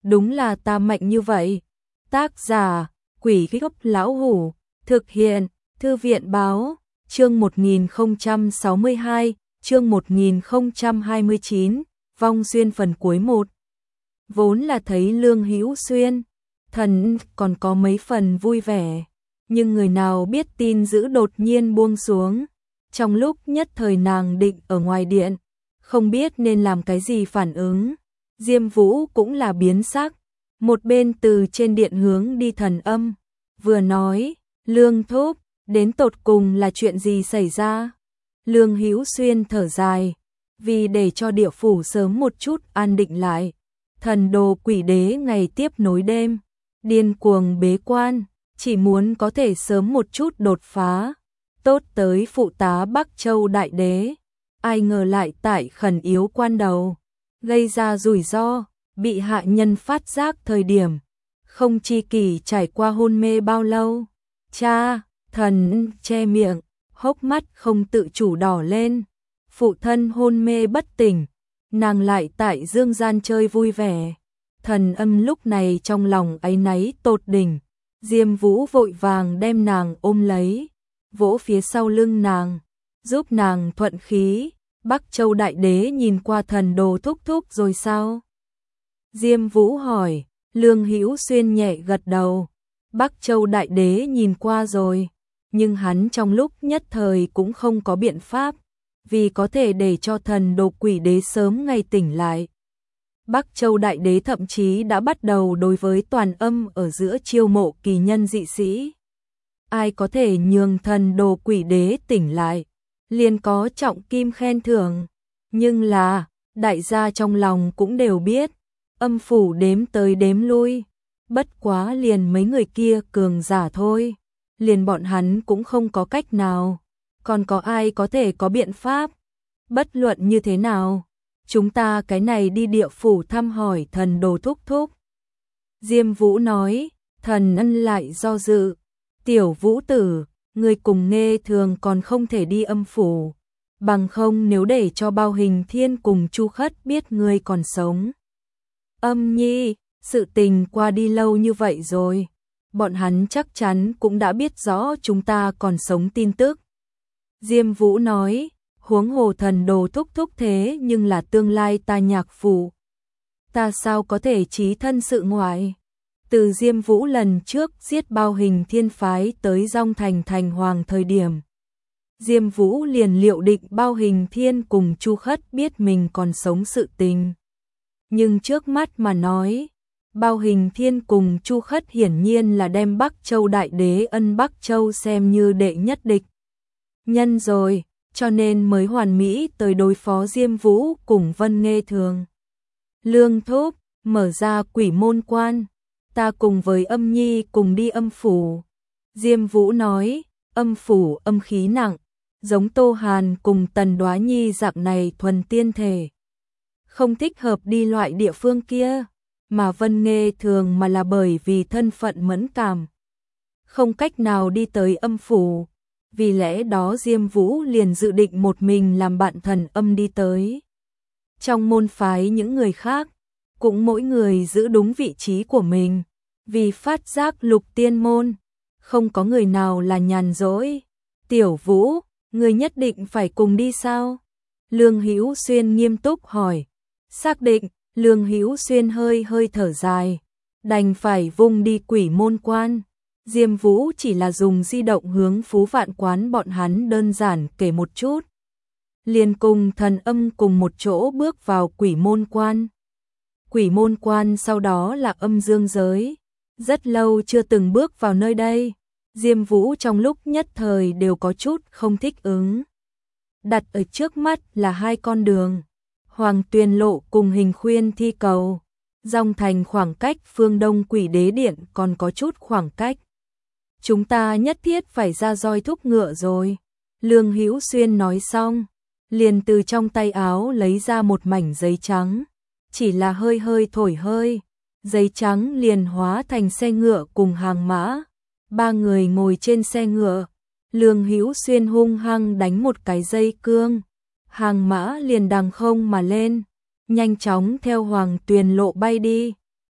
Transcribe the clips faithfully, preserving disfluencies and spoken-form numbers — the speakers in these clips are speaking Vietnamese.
đúng là ta mạnh như vậy. Tác giả, Quỷ Gốc Lão Hủ, thực hiện, Thư viện Báo, chương một nghìn không trăm sáu mươi hai, chương một nghìn không trăm hai mươi chín, Vong Xuyên phần cuối một. Vốn là thấy Lương Hữu Xuyên, thần còn có mấy phần vui vẻ, nhưng người nào biết tin dữ đột nhiên buông xuống. Trong lúc nhất thời nàng định ở ngoài điện, không biết nên làm cái gì phản ứng. Diêm Vũ cũng là biến sắc, một bên từ trên điện hướng đi Thần Âm, vừa nói, Lương thúc, đến tột cùng là chuyện gì xảy ra? Lương Hữu Xuyên thở dài, vì để cho địa phủ sớm một chút an định lại, thần đồ quỷ đế ngày tiếp nối đêm, điên cuồng bế quan, chỉ muốn có thể sớm một chút đột phá, tốt tới phụ tá Bắc Châu Đại Đế. Ai ngờ lại tại khẩn yếu quan đầu, gây ra rủi ro, bị hạ nhân phát giác thời điểm, không chi kỳ trải qua hôn mê bao lâu. Cha, thần che miệng, hốc mắt không tự chủ đỏ lên, phụ thân hôn mê bất tỉnh, nàng lại tại dương gian chơi vui vẻ. Thần Âm lúc này trong lòng áy náy tột đỉnh, Diêm Vũ vội vàng đem nàng ôm lấy, vỗ phía sau lưng nàng, giúp nàng thuận khí. Bắc Châu Đại Đế nhìn qua thần đồ thúc thúc rồi sao? Diêm Vũ hỏi. Lương Hữu Xuyên nhẹ gật đầu. Bắc Châu Đại Đế nhìn qua rồi, nhưng hắn trong lúc nhất thời cũng không có biện pháp, vì có thể để cho thần đồ quỷ đế sớm ngày tỉnh lại. Bắc Châu Đại Đế thậm chí đã bắt đầu đối với Toàn Âm ở giữa chiêu mộ kỳ nhân dị sĩ. Ai có thể nhường thần đồ quỷ đế tỉnh lại, liền có trọng kim khen thưởng. Nhưng là, đại gia trong lòng cũng đều biết, âm phủ đếm tới đếm lui, bất quá liền mấy người kia cường giả thôi, liền bọn hắn cũng không có cách nào, còn có ai có thể có biện pháp. Bất luận như thế nào, chúng ta cái này đi địa phủ thăm hỏi thần đồ thúc thúc. Diêm Vũ nói. Thần Ân lại do dự. Tiểu Vũ tử, người cùng Nghê Thường còn không thể đi âm phủ, bằng không nếu để cho Bao Hình Thiên cùng Chu Khất biết ngươi còn sống. Âm nhi, sự tình qua đi lâu như vậy rồi, bọn hắn chắc chắn cũng đã biết rõ chúng ta còn sống tin tức. Diêm Vũ nói, huống hồ thần đồ thúc thúc thế nhưng là tương lai ta nhạc phủ, ta sao có thể trí thân sự ngoại. Từ Diêm Vũ lần trước giết Bao Hình Thiên phái tới Dong Thành thành hoàng thời điểm, Diêm Vũ liền liệu định Bao Hình Thiên cùng Chu Khất biết mình còn sống sự tình. Nhưng trước mắt mà nói, Bao Hình Thiên cùng Chu Khất hiển nhiên là đem Bắc Châu Đại Đế ân Bắc Châu xem như đệ nhất địch nhân rồi, cho nên mới hoàn mỹ tới đối phó Diêm Vũ cùng Vân Nghê Thường. Lương thúc, mở ra quỷ môn quan, ta cùng với Âm nhi cùng đi âm phủ. Diêm Vũ nói, âm phủ âm khí nặng, giống Tô Hàn cùng Tần Đoá Nhi dạng này thuần tiên thể, không thích hợp đi loại địa phương kia, mà Vân Nghê Thường mà là bởi vì thân phận mẫn cảm, không cách nào đi tới âm phủ, vì lẽ đó Diêm Vũ liền dự định một mình làm bạn Thần Âm đi tới. Trong môn phái những người khác, cũng mỗi người giữ đúng vị trí của mình, vì phát giác lục tiên môn, không có người nào là nhàn rỗi. Tiểu Vũ, người nhất định phải cùng đi sao? Lương Hữu Xuyên nghiêm túc hỏi. Xác định. Lương Hữu Xuyên hơi hơi thở dài, đành phải vung đi quỷ môn quan. Diêm Vũ chỉ là dùng di động hướng Phú Vạn Quán bọn hắn đơn giản kể một chút, liền cùng Thần Âm cùng một chỗ bước vào quỷ môn quan. Quỷ môn quan sau đó là âm dương giới, rất lâu chưa từng bước vào nơi đây, Diêm Vũ trong lúc nhất thời đều có chút không thích ứng. Đặt ở trước mắt là hai con đường, Hoàng Tuyền Lộ cùng Hình Khuyên Thi Cầu, Dong Thành khoảng cách phương Đông Quỷ Đế Điện còn có chút khoảng cách. Chúng ta nhất thiết phải ra roi thúc ngựa rồi. Lương Hữu Xuyên nói xong, liền từ trong tay áo lấy ra một mảnh giấy trắng, chỉ là hơi hơi thổi hơi, giấy trắng liền hóa thành xe ngựa cùng hàng mã. Ba người ngồi trên xe ngựa, Lương Hữu Xuyên hung hăng đánh một cái dây cương, hàng mã liền đằng không mà lên, nhanh chóng theo Hoàng Tuyền Lộ bay đi.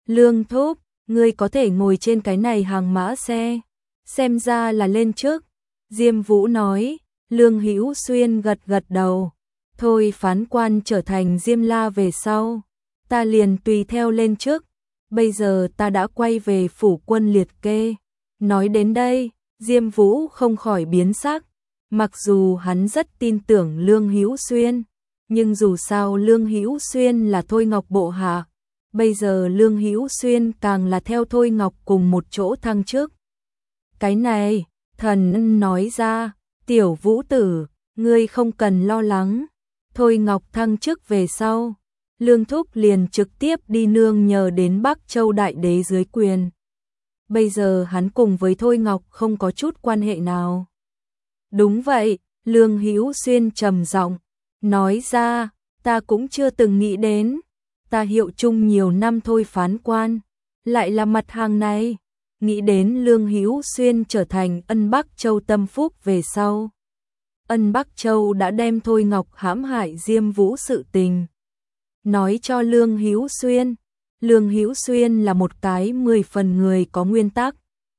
Lương Thúc, ngươi có thể ngồi trên cái này hàng mã xe, xem ra là lên trước. Diêm Vũ nói. Lương Hữu Xuyên gật gật đầu. Thôi phán quan trở thành Diêm La về sau, ta liền tùy theo lên trước. Bây giờ ta đã quay về phủ quân liệt kê. Nói đến đây, Diêm Vũ không khỏi biến sắc. Mặc dù hắn rất tin tưởng Lương Hữu Xuyên, nhưng dù sao Lương Hữu Xuyên là Thôi Ngọc bộ hạ, bây giờ Lương Hữu Xuyên càng là theo Thôi Ngọc cùng một chỗ thăng chức. Cái này, Thần Ân nói ra, tiểu Vũ tử, ngươi không cần lo lắng. Thôi Ngọc thăng chức về sau, Lương Thúc liền trực tiếp đi nương nhờ đến Bắc Châu Đại Đế dưới quyền. Bây giờ hắn cùng với Thôi Ngọc không có chút quan hệ nào. Đúng vậy, Lương Hữu Xuyên trầm giọng nói ra, ta cũng chưa từng nghĩ đến, ta hiệu chung nhiều năm thôi phán quan, lại là mặt hàng này. Nghĩ đến Lương Hữu Xuyên trở thành Ân Bắc Châu tâm phúc về sau. Ân Bắc Châu đã đem Thôi Ngọc hãm hại Diêm Vũ sự tình nói cho Lương Hữu Xuyên. Lương Hữu Xuyên là một cái mười phần người có nguyên tắc.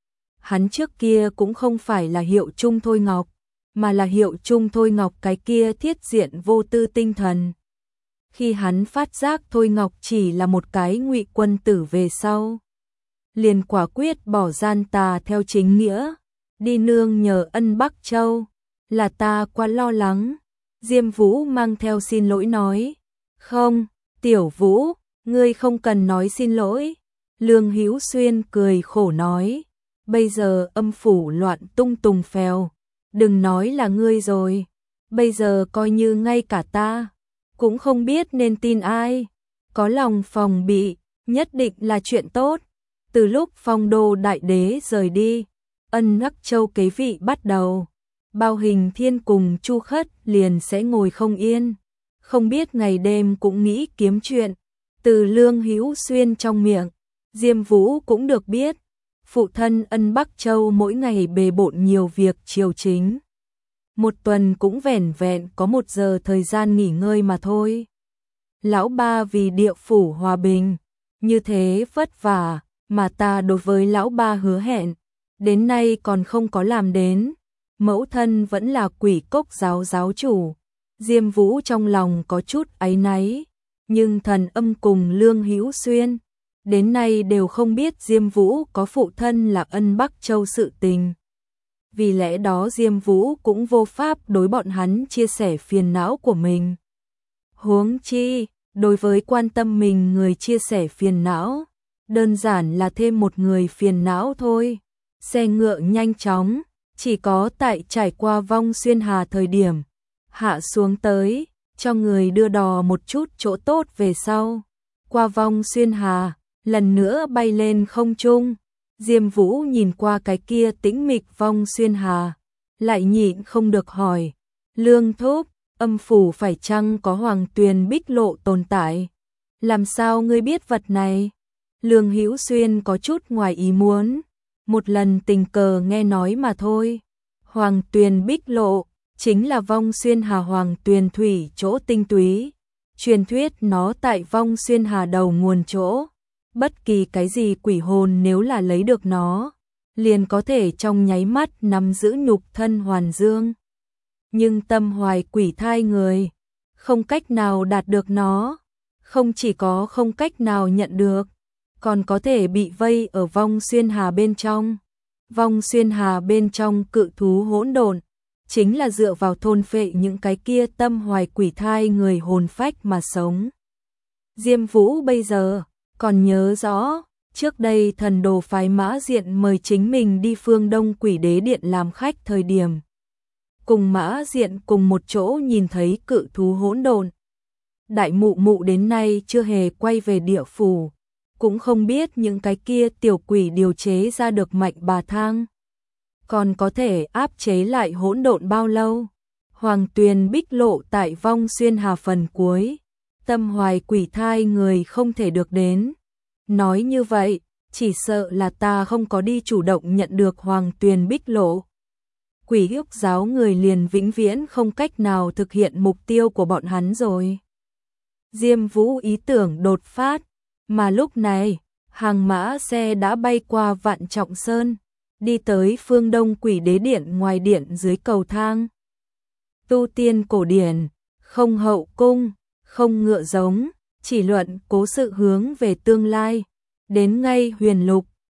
Hắn trước kia cũng không phải là hiệu chung Thôi Ngọc, mà là hiệu chung Thôi Ngọc cái kia thiết diện vô tư tinh thần. Khi hắn phát giác Thôi Ngọc chỉ là một cái ngụy quân tử về sau, liền quả quyết bỏ gian tà theo chính nghĩa, đi nương nhờ Ân Bắc Châu. Là ta quá lo lắng. Diêm Vũ mang theo xin lỗi nói. Không, tiểu Vũ, ngươi không cần nói xin lỗi. Lương Hữu Xuyên cười khổ nói. Bây giờ âm phủ loạn tung tùng phèo, đừng nói là ngươi rồi. Bây giờ coi như ngay cả ta cũng không biết nên tin ai. Có lòng phòng bị, nhất định là chuyện tốt. Từ lúc Phong Đô Đại Đế rời đi, Ân Bắc Châu kế vị bắt đầu, Bao Hình Thiên cùng Chu Khất liền sẽ ngồi không yên, không biết ngày đêm cũng nghĩ kiếm chuyện. Từ Lương Hữu Xuyên trong miệng, Diêm Vũ cũng được biết, phụ thân Ân Bắc Châu mỗi ngày bề bộn nhiều việc triều chính. Một tuần cũng vẻn vẹn có một giờ thời gian nghỉ ngơi mà thôi. Lão ba vì địa phủ hòa bình, như thế vất vả, mà ta đối với lão ba hứa hẹn, đến nay còn không có làm đến. Mẫu thân vẫn là Quỷ Cốc giáo giáo chủ. Diêm Vũ trong lòng có chút áy náy, nhưng Thần Âm cùng Lương Hữu Xuyên đến nay đều không biết Diêm Vũ có phụ thân là Ân Bắc Châu sự tình. Vì lẽ đó Diêm Vũ cũng vô pháp đối bọn hắn chia sẻ phiền não của mình. Huống chi, đối với quan tâm mình người chia sẻ phiền não, đơn giản là thêm một người phiền não thôi. Xe ngựa nhanh chóng, chỉ có tại trải qua Vong Xuyên Hà thời điểm, hạ xuống tới, cho người đưa đò một chút chỗ tốt về sau. Qua Vong Xuyên Hà, lần nữa bay lên không trung. Diêm Vũ nhìn qua cái kia tĩnh mịch Vong Xuyên Hà, lại nhịn không được hỏi. Lương Thúc, âm phủ phải chăng có Hoàng Tuyền Bích Lộ tồn tại? Làm sao ngươi biết vật này? Lương Hữu Xuyên có chút ngoài ý muốn, một lần tình cờ nghe nói mà thôi. Hoàng Tuyền Bích Lộ chính là Vong Xuyên Hà Hoàng Tuyền thủy chỗ tinh túy. Truyền thuyết nó tại Vong Xuyên Hà đầu nguồn chỗ. Bất kỳ cái gì quỷ hồn nếu là lấy được nó, liền có thể trong nháy mắt nắm giữ nhục thân hoàn dương. Nhưng tâm hoài quỷ thai người, không cách nào đạt được nó, không chỉ có không cách nào nhận được, còn có thể bị vây ở Vong Xuyên Hà bên trong. Vong Xuyên Hà bên trong cự thú hỗn độn, chính là dựa vào thôn phệ những cái kia tâm hoài quỷ thai người hồn phách mà sống. Diêm Vũ bây giờ còn nhớ rõ, trước đây Thần Đồ phái Mã Diện mời chính mình đi Phương Đông Quỷ Đế Điện làm khách thời điểm, cùng Mã Diện cùng một chỗ nhìn thấy cự thú hỗn độn. Đại mụ mụ đến nay chưa hề quay về địa phủ, cũng không biết những cái kia tiểu quỷ điều chế ra được mạnh bà thang, còn có thể áp chế lại hỗn độn bao lâu. Hoàng Tuyền Bích Lộ tại Vong Xuyên Hà phần cuối, tâm hoài quỷ thai người không thể được đến. Nói như vậy, chỉ sợ là ta không có đi chủ động nhận được Hoàng Tuyền Bích Lộ, Quỷ Húc giáo người liền vĩnh viễn không cách nào thực hiện mục tiêu của bọn hắn rồi. Diêm Vũ ý tưởng đột phát, mà lúc này, hàng mã xe đã bay qua Vạn Trọng Sơn, đi tới phương đông Quỷ Đế Điện. Ngoài điện dưới cầu thang tu tiên cổ điển, không hậu cung, không ngựa giống, chỉ luận cố sự hướng về tương lai. Đến ngay Huyền Lục,